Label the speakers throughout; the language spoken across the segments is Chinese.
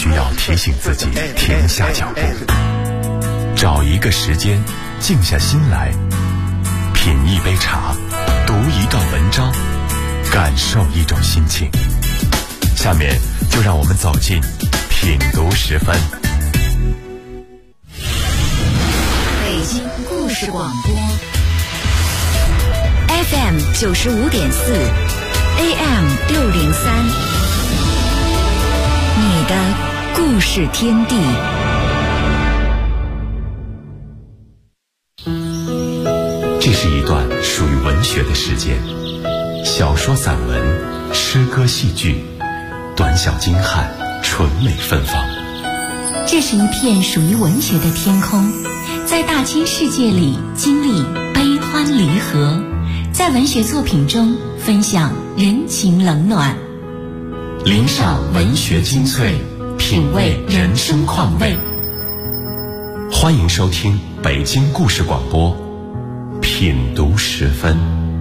Speaker 1: 需要提醒自己停下脚步，找一个时间静下心来，品一杯茶，读一段文章，感受一种心情。下面就让我们走进品读时分。
Speaker 2: 北京故事广播 FM 95.4 AM 603，你的故事天地。
Speaker 1: 这是一段属于文学的时间，小说、散文、诗歌、戏剧，短小精悍，纯美芬芳。
Speaker 2: 这是一片属于文学的天空，在大千世界里经历悲欢离合，在文学作品中分享人情冷暖，
Speaker 1: 领赏文学精粹，品味人生况味。欢迎收听北京故事广播品读时分。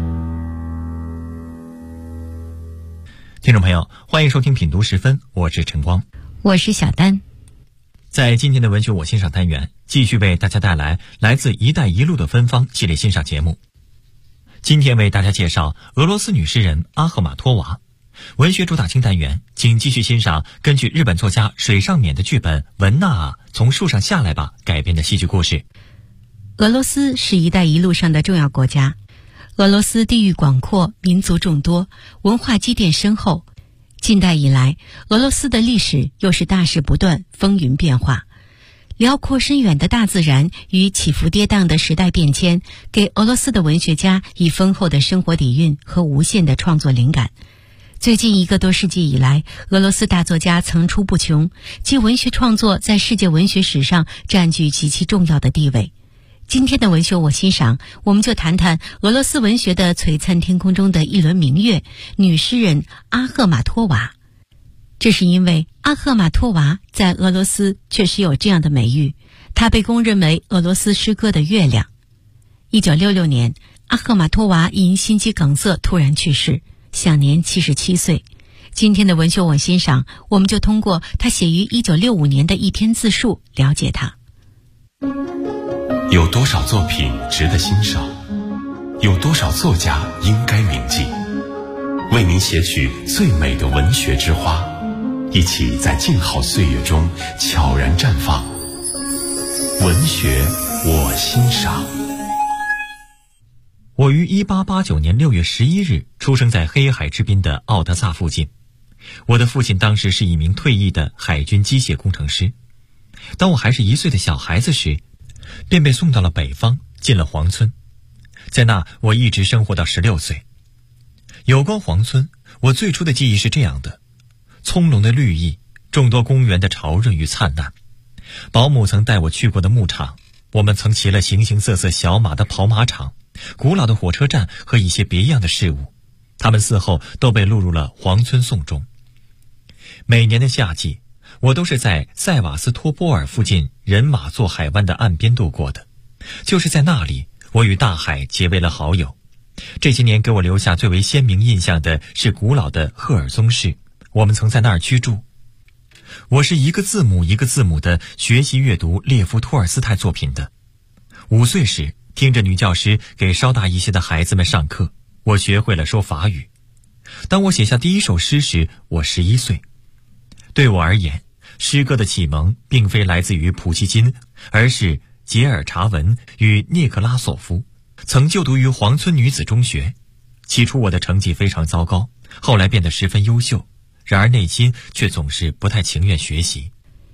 Speaker 3: 听众朋友，欢迎收听品读时分，我是陈光，
Speaker 2: 我是小丹。
Speaker 3: 在今天的文学我欣赏单元，继续为大家带来来自一带一路的芬芳系列欣赏节目。今天为大家介绍俄罗斯女诗人阿赫玛托娃。文学主打清单元，请继续欣赏根据日本作家水上勉的剧本《文娜啊，从树上下来吧》改编的戏剧故事。
Speaker 4: 俄罗斯是一带一路上的重要国家，俄罗斯地域广阔，民族众多，文化积淀深厚。近代以来，俄罗斯的历史又是大事不断，风云变化。辽阔深远的大自然与起伏跌宕的时代变迁，给俄罗斯的文学家以丰厚的生活底蕴和无限的创作灵感。最近1个多世纪以来，俄罗斯大作家层出不穷，其文学创作在世界文学史上占据极其重要的地位。今天的文学我欣赏，我们就谈谈俄罗斯文学的璀璨天空中的一轮明月，女诗人阿赫玛托娃。这是因为阿赫玛托娃在俄罗斯确实有这样的美誉，她被公认为俄罗斯诗歌的月亮。1966年，阿赫玛托娃因心肌梗塞突然去世，享年77岁。今天的文学我欣赏，我们就通过她写于1965年的一篇自述了解她。
Speaker 1: 有多少作品值得欣赏？有多少作家应该铭记？为您写取最美的文学之花，一起在静好岁月中悄然绽放。文学我欣赏。
Speaker 3: 我于1889年6月11日出生在黑海之滨的奥德萨附近。我的父亲当时是一名退役的海军机械工程师。当我还是1岁的小孩子时，便被送到了北方，进了黄村。在那我一直生活到16岁。有关黄村，我最初的记忆是这样的：葱茏的绿意，众多公园的潮润与灿烂。保姆曾带我去过的牧场，我们曾骑了形形色色小马的跑马场，古老的火车站和一些别样的事物，它们似后都被录入了黄村颂中。每年的夏季，我都是在塞瓦斯托波尔附近人马坐海湾的岸边度过的。就是在那里，我与大海结为了好友。这些年给我留下最为鲜明印象的是古老的赫尔宗市，我们曾在那儿居住。我是一个字母一个字母的学习阅读列夫托尔斯泰作品的。5岁时，听着女教师给稍大一些的孩子们上课，我学会了说法语。当我写下第一首诗时，我11岁。对我而言，诗歌的启蒙并非来自于普希金，而是杰尔查文与涅克拉索夫。曾就读于黄村女子中学。起初我的成绩非常糟糕，后来变得十分优秀，然而内心却总是不太情愿学习。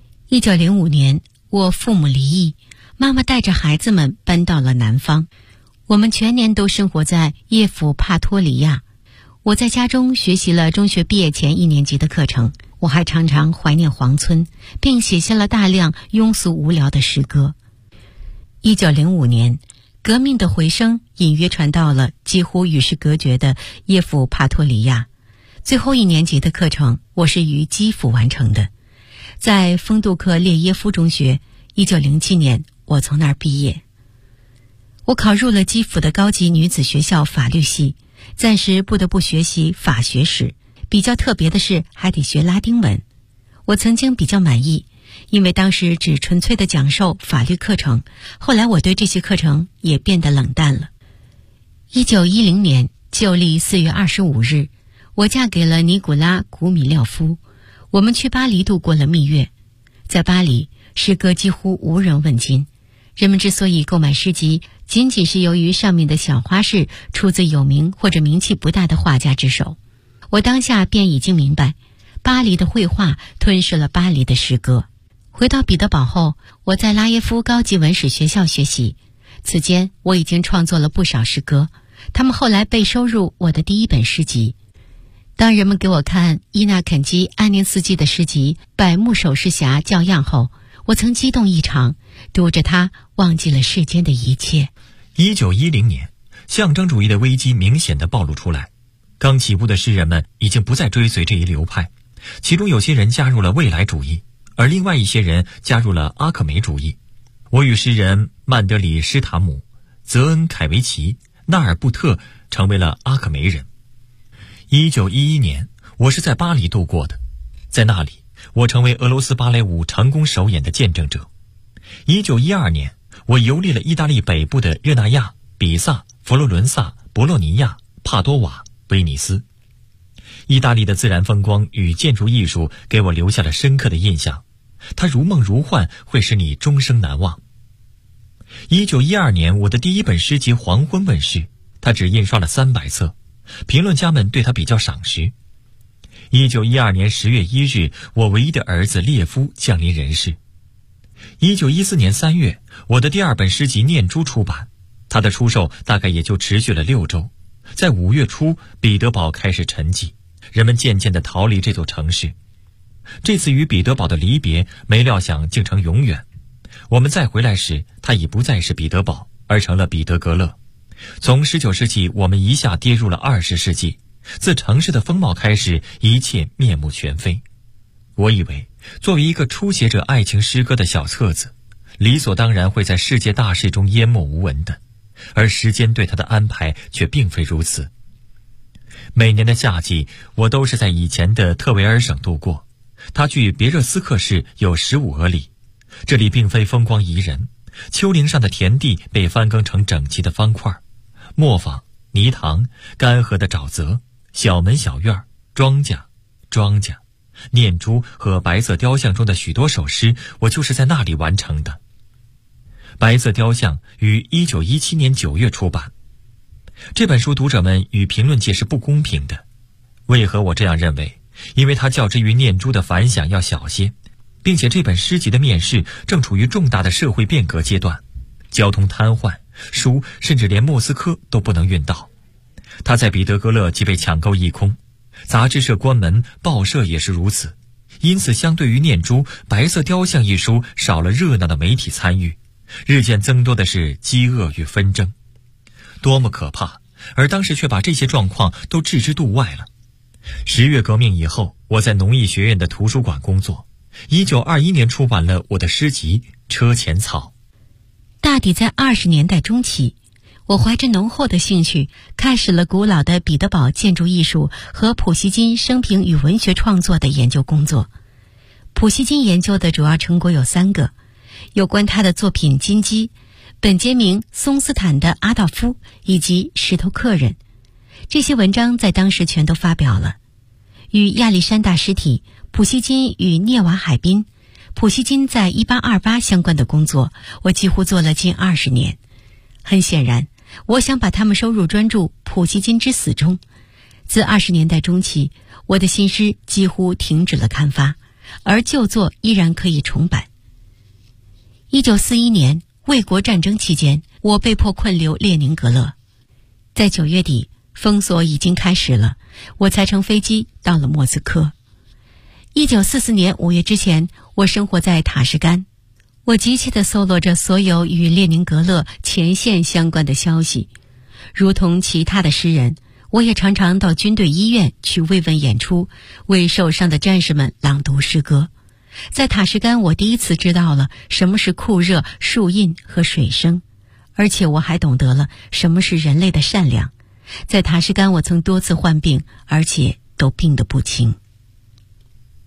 Speaker 4: 1905年，我父母离异，妈妈带着孩子们搬到了南方。我们全年都生活在叶夫帕托里亚。我在家中学习了中学毕业前1年级的课程，我还常常怀念黄村，并写下了大量庸俗无聊的诗歌。1905年，革命的回声隐约传到了几乎与世隔绝的叶夫帕托里亚。最后1年级的课程我是于基辅完成的，在丰杜克列耶夫中学。1907年我从那儿毕业。我考入了基辅的高级女子学校法律系，暂时不得不学习法学史，比较特别的是还得学拉丁文。 我曾经比较满意，因为当时只纯粹的讲授法律课程，后来我对这些课程也变得冷淡了。1910年旧历4月25日，我嫁给了尼古拉·古米廖夫，我们去巴黎度过了蜜月。在巴黎，诗歌几乎无人问津，人们之所以购买诗集，仅仅是由于上面的小花式出自有名或者名气不大的画家之手。我当下便已经明白，巴黎的绘画吞噬了巴黎的诗歌。回到彼得堡后，我在拉耶夫高级文史学校学习，此间我已经创作了不少诗歌，他们后来被收入我的第一本诗集。当人们给我看伊纳肯基·安宁斯基的诗集《百目手诗匣校样》后，我曾激动异常，读着它忘记了世间的一切。
Speaker 3: 1910年，象征主义的危机明显地暴露出来，刚起步的诗人们已经不再追随这一流派，其中有些人加入了未来主义，而另外一些人加入了阿克梅主义。我与诗人曼德里施塔姆、泽恩凯维奇、纳尔布特成为了阿克梅人。1911年，我是在巴黎度过的，在那里，我成为俄罗斯芭蕾舞成功首演的见证者。1912年，我游历了意大利北部的热那亚、比萨、佛罗伦萨、博洛尼亚、帕多瓦、威尼斯。意大利的自然风光与建筑艺术给我留下了深刻的印象，它如梦如幻，会使你终生难忘。1912年，我的第一本诗集《黄昏》问世，它只印刷了300册，评论家们对它比较赏识。1912年10月1日，我唯一的儿子列夫降临人世。1914年3月，我的第2本诗集《念珠》出版，它的出售大概也就持续了6周。在5月初，彼得堡开始沉寂，人们渐渐地逃离这座城市。这次与彼得堡的离别，没料想竟成永远。我们再回来时，它已不再是彼得堡，而成了彼得格勒。从19世纪，我们一下跌入了20世纪。自城市的风貌开始，一切面目全非。我以为，作为一个书写者爱情诗歌的小册子，理所当然会在世界大事中淹没无闻的，而时间对它的安排却并非如此。每年的夏季，我都是在以前的特维尔省度过，它距别热斯克市有15俄里。这里并非风光宜人，丘陵上的田地被翻耕成整齐的方块，磨坊、泥塘、干涸的沼泽、小门小院、庄稼、念珠和白色雕像中的许多首诗，我就是在那里完成的。白色雕像于1917年9月出版。这本书读者们与评论界是不公平的。为何我这样认为？因为它较之于念珠的反响要小些，并且这本诗集的面世正处于重大的社会变革阶段，交通瘫痪，书甚至连莫斯科都不能运到。它在彼得格勒即被抢购一空，杂志社关门，报社也是如此。因此相对于念珠，白色雕像一书少了热闹的媒体参与，日渐增多的是饥饿与纷争。多么可怕，而当时却把这些状况都置之度外了。10月革命以后，我在农艺学院的图书馆工作。1921年出版了我的诗集《车前草》。
Speaker 4: 大抵在20年代中期，我怀着浓厚的兴趣，开始了古老的彼得堡建筑艺术和普希金生平与文学创作的研究工作。普希金研究的主要成果有3个，有关他的作品《金鸡》、本杰明·松斯坦的《阿道夫》以及《石头客人》。这些文章在当时全都发表了。与亚历山大尸体、普希金与涅瓦海滨、普希金在1828相关的工作，我几乎做了近20年。很显然，我想把它们收入专著《普希金之死》中。自20年代中期，我的新诗几乎停止了刊发，而旧作依然可以重版。1941年，卫国战争期间，我被迫困留列宁格勒。在9月底，封锁已经开始了，我才乘飞机到了莫斯科。1944年5月之前，我生活在塔什干。我急切地搜罗着所有与列宁格勒前线相关的消息。如同其他的诗人，我也常常到军队医院去慰问演出，为受伤的战士们朗读诗歌。在塔什干，我第一次知道了什么是酷热、树荫和水声，而且我还懂得了什么是人类的善良。在塔什干，我曾多次患病，而且都病得不轻。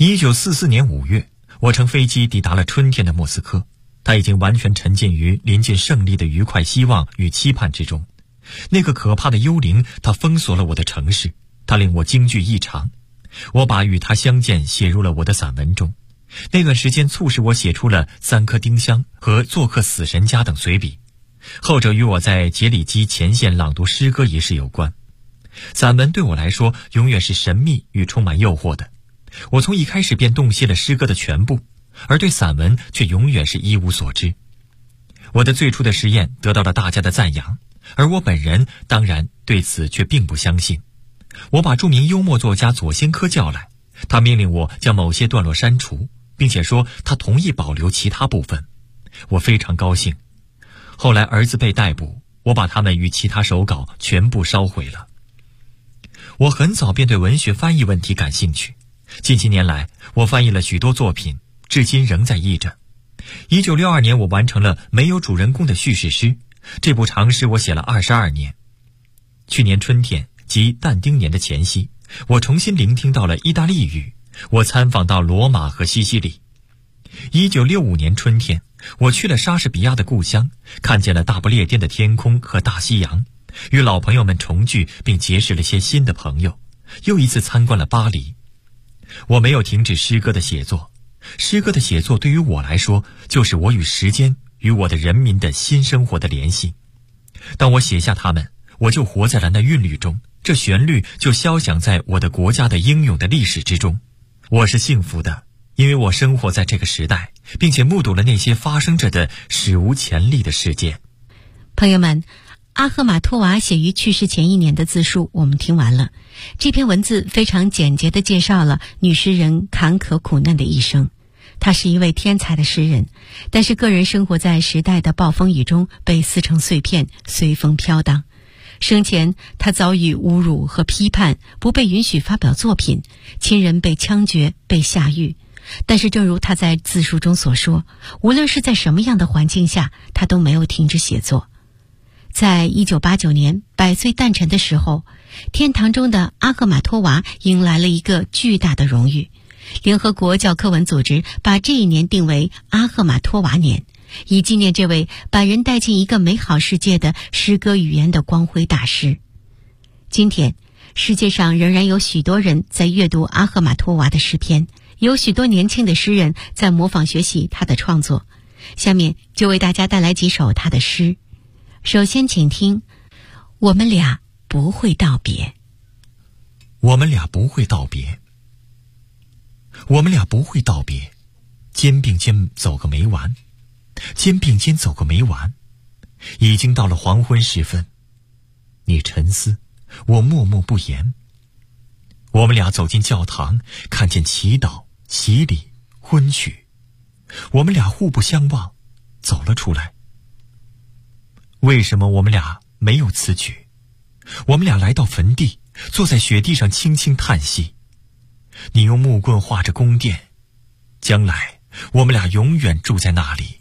Speaker 3: 1944年5月，我乘飞机抵达了春天的莫斯科，他已经完全沉浸于临近胜利的愉快希望与期盼之中。那个可怕的幽灵，它封锁了我的城市，它令我惊惧异常。我把与他相见写入了我的散文中。那段时间促使我写出了《3颗丁香》和《做客死神家》等随笔，后者与我在杰里基前线朗读诗歌一事有关。散文对我来说永远是神秘与充满诱惑的，我从一开始便洞悉了诗歌的全部，而对散文却永远是一无所知。我的最初的实验得到了大家的赞扬，而我本人当然对此却并不相信。我把著名幽默作家佐先科叫来，他命令我将某些段落删除，并且说他同意保留其他部分。我非常高兴。后来儿子被逮捕，我把他们与其他手稿全部烧毁了。我很早便对文学翻译问题感兴趣，近些年来我翻译了许多作品，至今仍在译着。1962年我完成了《没有主人公的叙事诗》，这部长诗我写了22年。去年春天，即但丁年的前夕，我重新聆听到了意大利语，我参访到罗马和西西里。1965年春天，我去了莎士比亚的故乡，看见了大不列颠的天空和大西洋，与老朋友们重聚，并结识了些新的朋友，又一次参观了巴黎。我没有停止诗歌的写作，诗歌的写作对于我来说，就是我与时间与我的人民的新生活的联系。当我写下它们，我就活在了那韵律中，这旋律就消响在我的国家的英勇的历史之中。我是幸福的，因为我生活在这个时代，并且目睹了那些发生着的史无前例的事件。
Speaker 4: 朋友们，阿赫玛托娃写于去世前1年的自述我们听完了。这篇文字非常简洁地介绍了女诗人坎坷苦难的一生。她是一位天才的诗人，但是个人生活在时代的暴风雨中，被撕成碎片，随风飘荡。生前她遭遇侮辱和批判，不被允许发表作品，亲人被枪决，被下狱。但是正如她在自述中所说，无论是在什么样的环境下，她都没有停止写作。在1989年100岁诞辰的时候，天堂中的阿赫玛托娃迎来了一个巨大的荣誉。联合国教科文组织把这一年定为阿赫玛托娃年，以纪念这位把人带进一个美好世界的诗歌语言的光辉大师。今天世界上仍然有许多人在阅读阿赫玛托娃的诗篇，有许多年轻的诗人在模仿学习他的创作。下面就为大家带来几首他的诗。首先请听我们俩不会道别。
Speaker 3: 我们俩不会道别，我们俩不会道别，肩并肩走个没完，肩并肩走个没完。已经到了黄昏时分，你沉思，我默默不言。我们俩走进教堂，看见祈祷、洗礼、婚娶。我们俩互不相望，走了出来。为什么我们俩没有此举？我们俩来到坟地，坐在雪地上轻轻叹息。你用木棍画着宫殿，将来我们俩永远住在那里。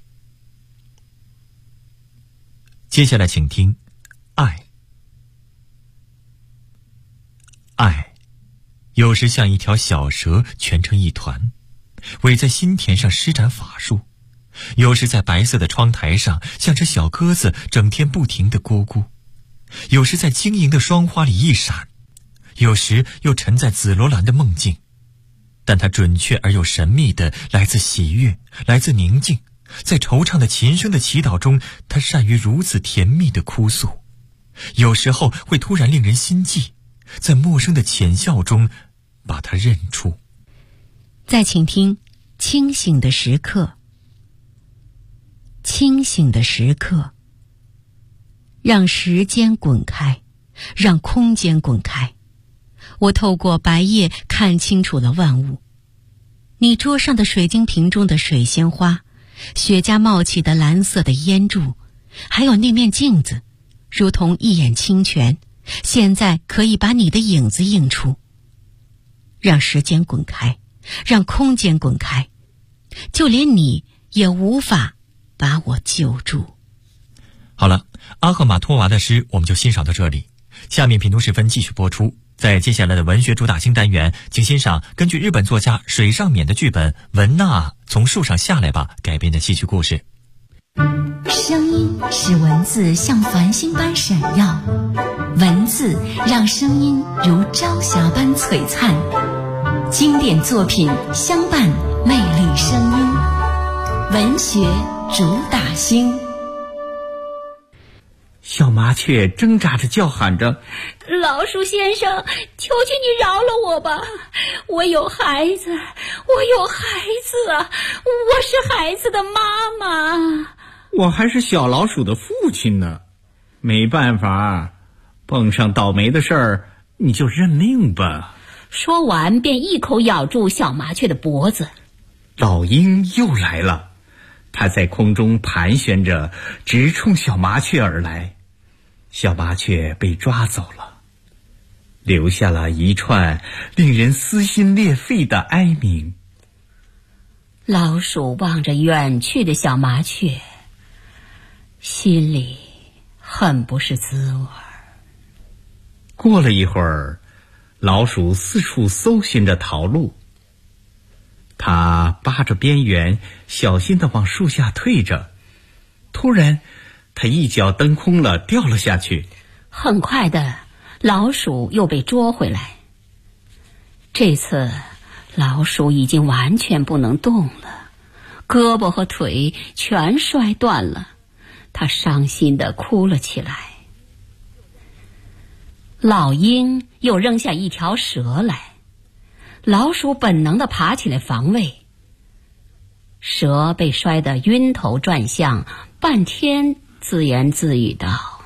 Speaker 3: 接下来请听爱。爱有时像一条小蛇蜷成一团，围在心田上施展法术，有时在白色的窗台上像只小鸽子整天不停地咕咕，有时在晶莹的霜花里一闪，有时又沉在紫罗兰的梦境。但它准确而又神秘的来自喜悦，来自宁静，在惆怅的琴声的祈祷中，它善于如此甜蜜的哭诉，有时候会突然令人心悸，在陌生的浅笑中把它认出。
Speaker 4: 再请听清醒的时刻。清醒的时刻，让时间滚开，让空间滚开。我透过白夜看清楚了万物。你桌上的水晶瓶中的水仙花，雪茄冒起的蓝色的烟柱，还有那面镜子，如同一眼清泉，现在可以把你的影子映出。让时间滚开，让空间滚开，就连你也无法把我救住。好了，阿赫玛托娃的诗我们就欣赏到这里。下面品读时分继续播出，
Speaker 3: 在接下来的文学主打星单元，请欣赏根据日本作家水上勉的剧本《文娜从树上下来吧》改编的戏曲故事。
Speaker 2: 声音使文字像繁星般闪耀，文字让声音如朝霞般璀璨。经典作品相伴魅力声音，文学主打星。
Speaker 5: 小麻雀挣扎着叫喊着：
Speaker 6: 老鼠先生，求求你饶了我吧，我有孩子啊，我是孩子的妈妈。
Speaker 5: 我还是小老鼠的父亲呢，没办法，碰上倒霉的事儿你就认命吧。
Speaker 6: 说完便一口咬住小麻雀的脖子。
Speaker 5: 老鹰又来了，它在空中盘旋着，直冲小麻雀而来。小麻雀被抓走了，留下了一串令人撕心裂肺的哀鸣。
Speaker 6: 老鼠望着远去的小麻雀，心里很不是滋味。
Speaker 5: 过了一会儿，老鼠四处搜寻着逃路，它扒着边缘，小心地往树下退着。突然，它一脚蹬空了，掉了下去。
Speaker 6: 很快的，老鼠又被捉回来。这次，老鼠已经完全不能动了，胳膊和腿全摔断了。它伤心地哭了起来。老鹰又扔下一条蛇来，老鼠本能地爬起来防卫。蛇被摔得晕头转向，半天自言自语道：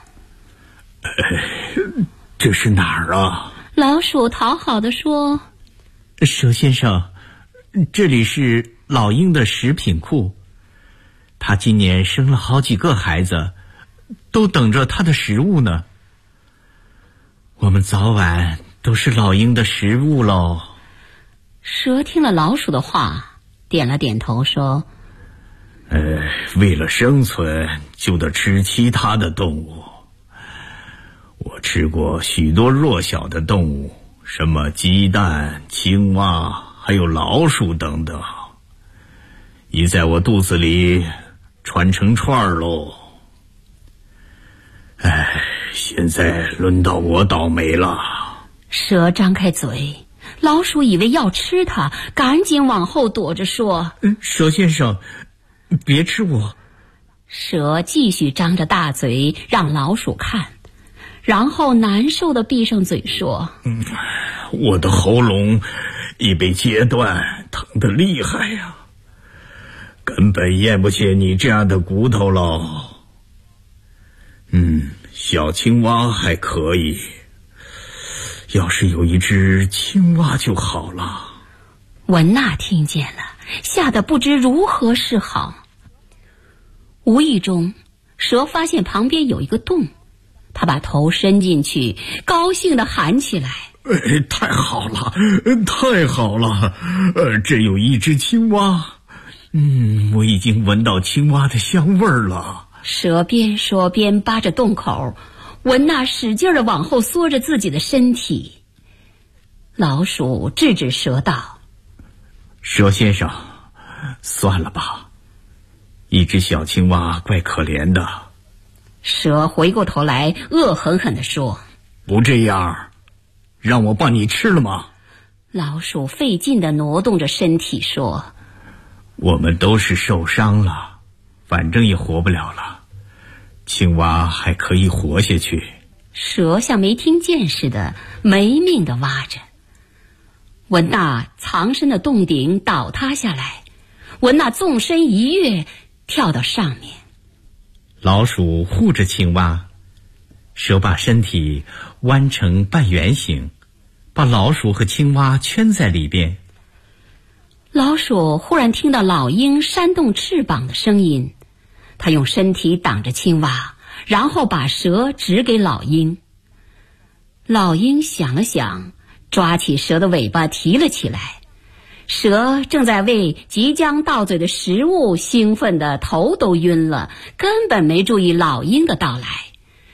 Speaker 5: 这是哪儿啊？
Speaker 6: 老鼠讨好地说：
Speaker 5: 蛇先生，这里是老鹰的食品库，他今年生了好几个孩子，都等着他的食物呢。我们早晚都是老鹰的食物喽。
Speaker 6: 蛇听了老鼠的话，点了点头说：
Speaker 5: 为了生存，就得吃其他的动物。我吃过许多弱小的动物，什么鸡蛋、青蛙，还有老鼠等等，已在我肚子里串成串喽。现在轮到我倒霉了。
Speaker 6: 蛇张开嘴，老鼠以为要吃它，赶紧往后躲着说：
Speaker 5: 蛇先生，别吃我。
Speaker 6: 蛇继续张着大嘴让老鼠看，然后难受地闭上嘴说：
Speaker 5: 我的喉咙已被截断，疼得厉害呀，根本咽不下你这样的骨头喽。小青蛙还可以，要是有一只青蛙就好了。
Speaker 6: 文娜听见了，吓得不知如何是好。无意中，蛇发现旁边有一个洞，他把头伸进去，高兴地喊起来：
Speaker 5: 太好了，太好了，这有一只青蛙。我已经闻到青蛙的香味儿了。
Speaker 6: 蛇边说边扒着洞口，文娜使劲地往后缩着自己的身体。老鼠制止蛇道：
Speaker 5: 蛇先生，算了吧，一只小青蛙怪可怜的。
Speaker 6: 蛇回过头来恶狠狠地说：
Speaker 5: 不这样，让我把你吃了吗？
Speaker 6: 老鼠费劲地挪动着身体说：
Speaker 5: 我们都是受伤了，反正也活不了了，青蛙还可以活下去。
Speaker 6: 蛇像没听见似的，没命地挖着。文娜藏身的洞顶倒塌下来，文娜纵身一跃，跳到上面。
Speaker 5: 老鼠护着青蛙，蛇把身体弯成半圆形，把老鼠和青蛙圈在里边。
Speaker 6: 老鼠忽然听到老鹰扇动翅膀的声音，它用身体挡着青蛙，然后把蛇指给老鹰。老鹰想了想，抓起蛇的尾巴提了起来。蛇正在为即将到嘴的食物兴奋的头都晕了，根本没注意老鹰的到来。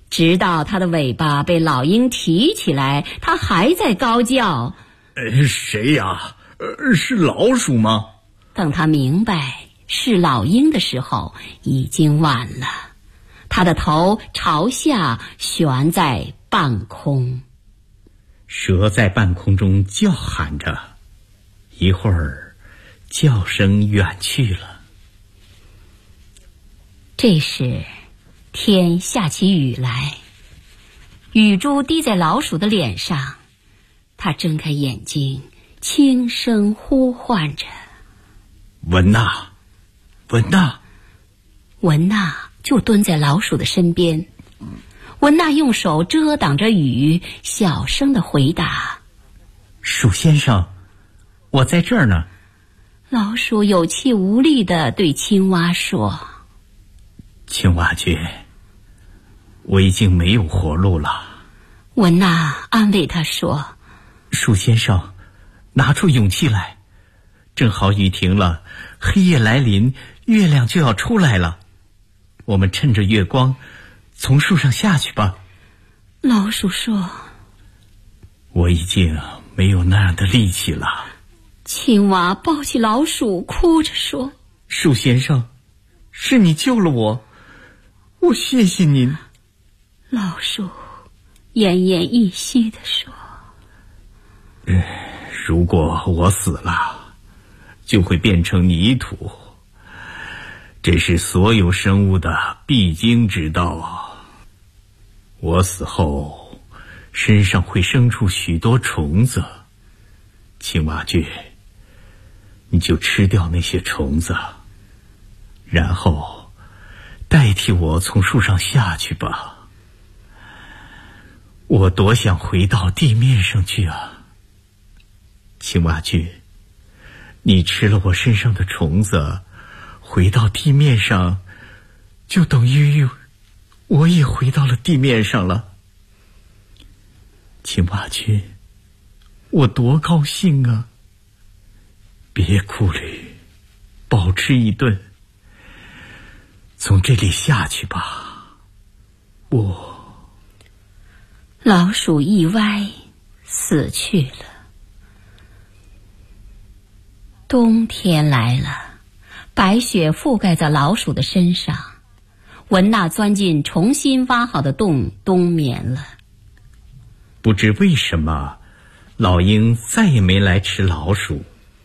Speaker 6: 直到它的尾巴被老鹰提起来，它还在高叫。
Speaker 5: 谁呀？是老鼠吗？
Speaker 6: 等他明白是老鹰的时候，已经晚了。他的头朝下悬在半空。
Speaker 5: 蛇在半空中叫喊着，一会儿叫声远去了。
Speaker 6: 这时天下起雨来，雨珠滴在老鼠的脸上，它睁开眼睛，轻声呼唤着：
Speaker 5: 文娜，文娜。
Speaker 6: 文娜就蹲在老鼠的身边。文娜用手遮挡着雨，小声地回答：
Speaker 5: 鼠先生，我在这儿呢。
Speaker 6: 老鼠有气无力地对青蛙说：
Speaker 5: 青蛙君，我已经没有活路了。
Speaker 6: 文娜安慰他说：
Speaker 5: 鼠先生，拿出勇气来，正好雨停了，黑夜来临，月亮就要出来了。我们趁着月光从树上下去吧。
Speaker 6: 老鼠说：
Speaker 5: 我已经没有那样的力气了。
Speaker 6: 青蛙抱起老鼠，哭着说：
Speaker 5: 鼠先生，是你救了我，我谢谢您。
Speaker 6: 老鼠奄奄一息地说：
Speaker 5: 如果我死了，就会变成泥土，这是所有生物的必经之道啊。我死后，身上会生出许多虫子，青蛙君，你就吃掉那些虫子，然后代替我从树上下去吧。我多想回到地面上去啊。青蛙君，你吃了我身上的虫子，回到地面上，就等于我也回到了地面上了。青蛙君，我多高兴啊！别顾虑，饱吃一顿，从这里下去吧。
Speaker 6: 老鼠一歪，死去了。冬天来了，白雪覆盖在老鼠的身上。文娜钻进重新挖好的洞，冬眠了。
Speaker 5: 不知为什么，老鹰再也没来吃老鼠。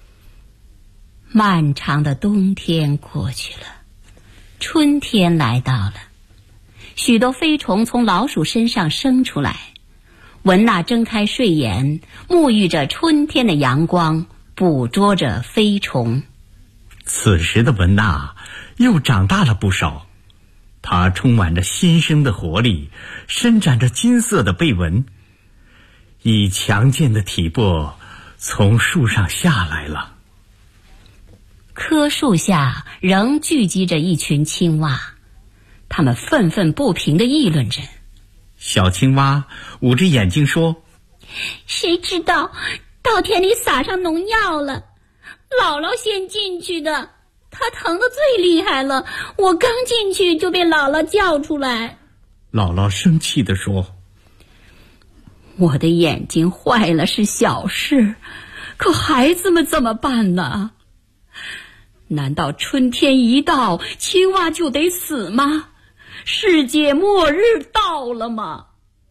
Speaker 6: 漫长的冬天过去了，春天来到了。许多飞虫从老鼠身上生出来。文娜睁开睡眼，沐浴着春天的阳光，捕捉着飞虫。
Speaker 5: 此时的文娜又长大了不少，她充满着新生的活力，伸展着金色的背纹，以强健的体魄从树上下来了。
Speaker 6: 棵树下仍聚集着一群青蛙，它们愤愤不平地议论着。
Speaker 5: 小青蛙捂着眼睛说：
Speaker 7: 谁知道稻田里撒上农药了，姥姥先进去的，她疼得最厉害了，我刚进去就被姥姥叫出来。
Speaker 5: 姥姥生气地说：
Speaker 6: 我的眼睛坏了是小事，可孩子们怎么办呢？难道春天一到，青蛙就得死吗？世界末日到了吗？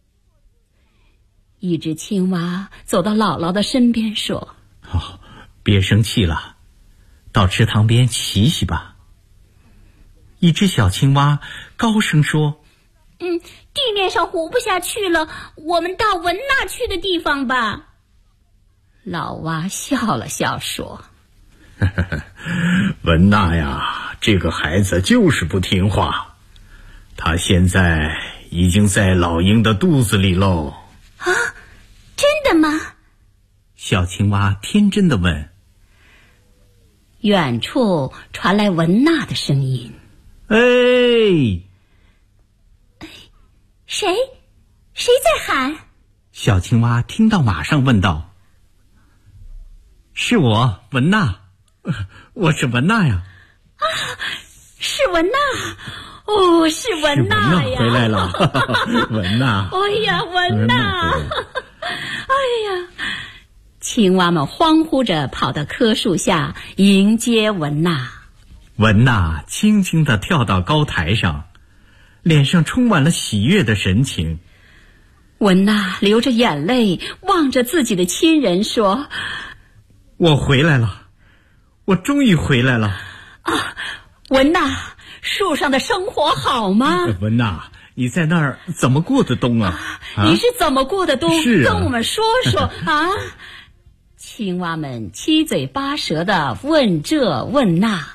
Speaker 6: 一只青蛙走到姥姥的身边说：
Speaker 5: 别生气了，到池塘边洗洗吧。一只小青蛙高声说：
Speaker 7: 地面上活不下去了，我们到文娜去的地方吧。
Speaker 6: 老蛙笑了笑说：
Speaker 5: 文娜呀，这个孩子就是不听话，他现在已经在老鹰的肚子里喽。
Speaker 7: 啊，真的吗？
Speaker 5: 小青蛙天真地问。
Speaker 6: 远处传来文娜的声音：
Speaker 7: 谁在喊？
Speaker 5: 小青蛙听到马上问道：是我，文娜，我是文娜呀。
Speaker 7: 是文娜，
Speaker 6: 哦，是文娜呀！
Speaker 5: 回来了，文娜。
Speaker 6: 哎呀，文娜！哎呀，青蛙们欢呼着跑到棵树下迎接文娜。
Speaker 5: 文娜轻轻地跳到高台上，脸上充满了喜悦的神情。
Speaker 6: 文娜流着眼泪望着自己的亲人说：
Speaker 5: 我回来了，我终于回来了。
Speaker 6: 啊，文娜，树上的生活好吗？
Speaker 5: 文娜，你在那儿怎么过的冬啊？
Speaker 6: 你是怎么过的冬？
Speaker 5: 是啊，
Speaker 6: 跟我们说说啊！青蛙们七嘴八舌地问这问那。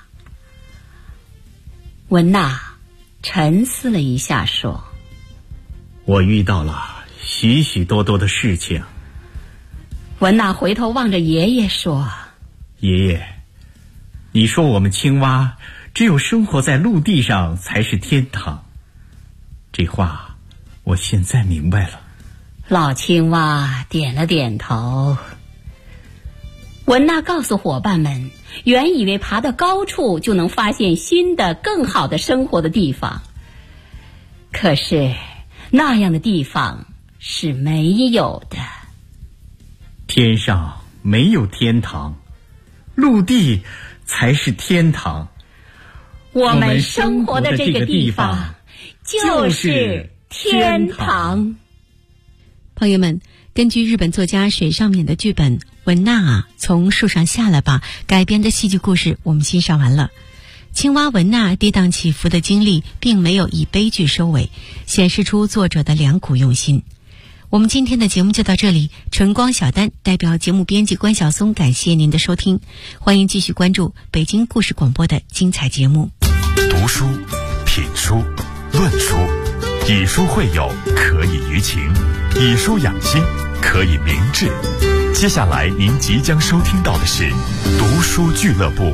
Speaker 6: 文娜沉思了一下说：
Speaker 5: 我遇到了许许多多的事情。
Speaker 6: 文娜回头望着爷爷说：
Speaker 5: 爷爷，你说我们青蛙只有生活在陆地上才是天堂，这话我现在明白了。
Speaker 6: 老青蛙点了点头。文娜告诉伙伴们，原以为爬到高处就能发现新的更好的生活的地方，可是那样的地方是没有的。
Speaker 5: 天上没有天堂，陆地才是天堂。
Speaker 6: 我们生活的这个地方就是天堂。
Speaker 4: 朋友们，根据日本作家水上勉的剧本《文娜啊，从树上下来吧》改编的戏剧故事，我们欣赏完了。青蛙文娜跌宕起伏的经历并没有以悲剧收尾，显示出作者的良苦用心。我们今天的节目就到这里，晨光小丹代表节目编辑关晓松感谢您的收听，欢迎继续关注北京故事广播的精彩节目。
Speaker 1: 读书、品书、论书，以书会友，可以娱情；以书养心，可以明志。接下来您即将收听到的是读书俱乐部。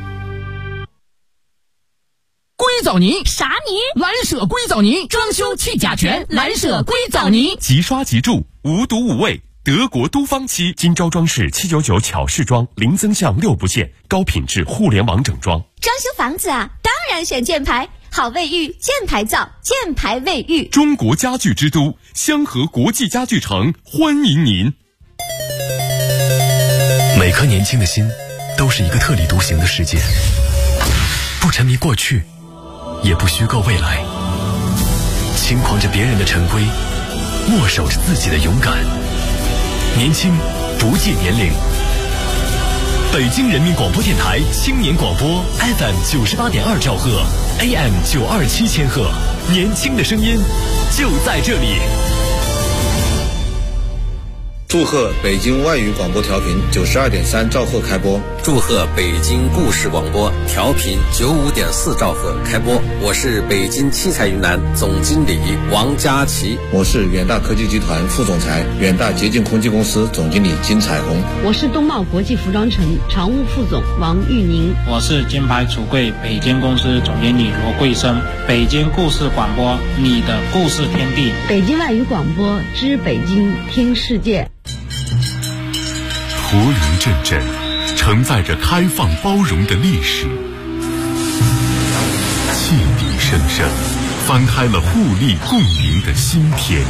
Speaker 8: 硅藻泥
Speaker 7: 啥泥？
Speaker 8: 蓝舍硅藻泥，装修去甲醛，蓝舍硅藻泥，
Speaker 1: 即刷即住，无毒无味，德国都方漆，金招装饰799巧饰装，零增项6不限，高品质互联网整装。
Speaker 9: 装修房子啊，当然选箭牌，好卫浴，箭牌造，箭牌卫浴。
Speaker 1: 中国家具之都，香河国际家具城欢迎您。每颗年轻的心都是一个特立独行的世界，不沉迷过去，也不虚构未来，轻狂着别人的陈规，握守着自己的勇敢。年轻不计年龄。北京人民广播电台青年广播 FM 98.2兆赫 AM 927千赫，年轻的声音就在这里。
Speaker 10: 祝贺北京外语广播调频92.3兆赫开播，
Speaker 11: 祝贺北京故事广播调频95.4兆赫开播。我是北京七彩云南总经理王佳琪，
Speaker 10: 我是远大科技集团副总裁、远大洁净空气公司总经理金彩虹，
Speaker 12: 我是东茂国际服装城常务副总王玉宁，
Speaker 13: 我是金牌橱柜北京公司总经理罗桂生。北京故事广播，你的故事天地。
Speaker 12: 北京外语广播知北京听世界。
Speaker 1: 图林阵阵，承载着开放包容的历史，汽笛声声，翻开了互利共赢的新篇。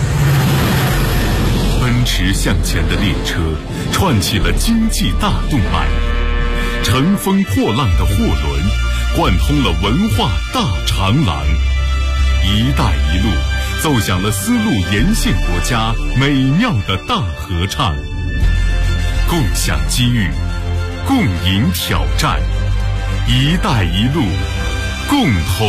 Speaker 1: 奔驰向前的列车，串起了经济大动脉；乘风破浪的货轮，贯通了文化大长廊。一带一路，奏响了丝路沿线国家美妙的大合唱。共享机遇，共赢挑战，一带一路，共同